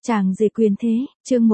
Chàng rể quyền thế, chương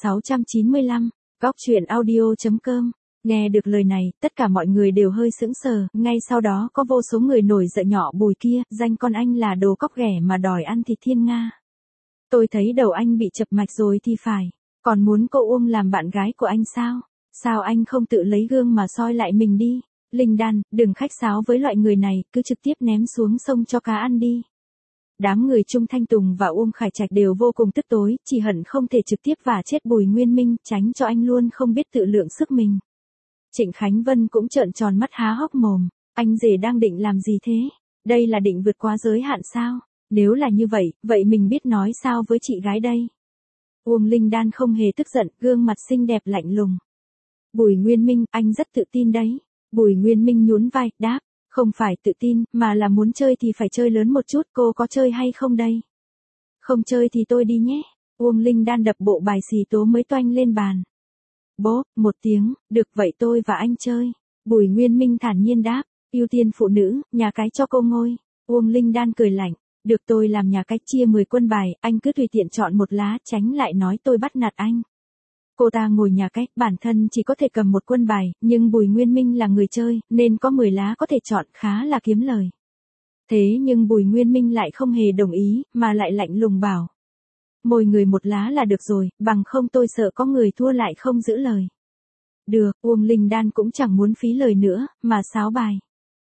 1695, góc truyện audio.com. Nghe được lời này, tất cả mọi người đều hơi sững sờ, ngay sau đó có vô số người nổi giận nhỏ Bùi kia, danh con anh là đồ cóc ghẻ mà đòi ăn thịt thiên nga. Tôi thấy đầu anh bị chập mạch rồi thì phải, còn muốn cô Uông làm bạn gái của anh sao? Sao anh không tự lấy gương mà soi lại mình đi? Linh Đan, đừng khách sáo với loại người này, cứ trực tiếp ném xuống sông cho cá ăn đi. Đám người Trung Thanh Tùng và Uông Khải Trạch đều vô cùng tức tối, chỉ hận không thể trực tiếp vả chết Bùi Nguyên Minh, tránh cho anh luôn không biết tự lượng sức mình. Trịnh Khánh Vân cũng trợn tròn mắt há hốc mồm, anh rể đang định làm gì thế? Đây là định vượt quá giới hạn sao? Nếu là như vậy, vậy mình biết nói sao với chị gái đây? Uông Linh Đan không hề tức giận, gương mặt xinh đẹp lạnh lùng. Bùi Nguyên Minh, anh rất tự tin đấy. Bùi Nguyên Minh nhún vai, đáp. Không phải tự tin, mà là muốn chơi thì phải chơi lớn một chút, cô có chơi hay không đây? Không chơi thì tôi đi nhé. Uông Linh Đan đập bộ bài xì tố mới toanh lên bàn. Bốp, một tiếng, được vậy tôi và anh chơi. Bùi Nguyên Minh thản nhiên đáp, ưu tiên phụ nữ, nhà cái cho cô ngôi. Uông Linh Đan cười lạnh, được tôi làm nhà cái chia 10 quân bài, anh cứ tùy tiện chọn một lá, tránh lại nói tôi bắt nạt anh. Cô ta ngồi nhà cái, bản thân chỉ có thể cầm một quân bài, nhưng Bùi Nguyên Minh là người chơi, nên có 10 lá có thể chọn, khá là kiếm lời. Thế nhưng Bùi Nguyên Minh lại không hề đồng ý, mà lại lạnh lùng bảo. Mỗi người một lá là được rồi, bằng không tôi sợ có người thua lại không giữ lời. Được, Uông Linh Đan cũng chẳng muốn phí lời nữa, mà sáo bài.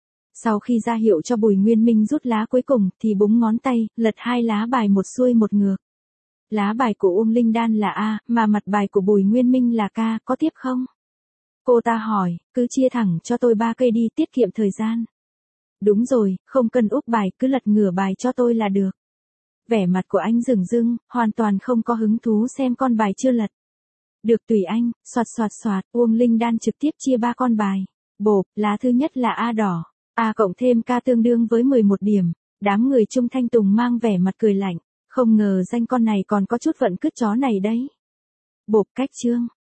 Sau khi ra hiệu cho Bùi Nguyên Minh rút lá cuối cùng, thì búng ngón tay, lật 2 lá bài một xuôi một ngược. Lá bài của Uông Linh Đan là A, mà mặt bài của Bùi Nguyên Minh là K, có tiếp không? Cô ta hỏi, cứ chia thẳng cho tôi 3 cây đi, tiết kiệm thời gian. Đúng rồi, không cần úp bài, cứ lật ngửa bài cho tôi là được. Vẻ mặt của anh rừng rưng, hoàn toàn không có hứng thú xem con bài chưa lật. Được tùy anh, xoạt xoạt xoạt, Uông Linh Đan trực tiếp chia 3 con bài. Bộp, lá thứ nhất là A đỏ, A cộng thêm K tương đương với 11 điểm. Đám người Trung Thanh Tùng mang vẻ mặt cười lạnh. Không ngờ danh con này còn có chút vận cứt chó này đấy. Bộp, cách chương.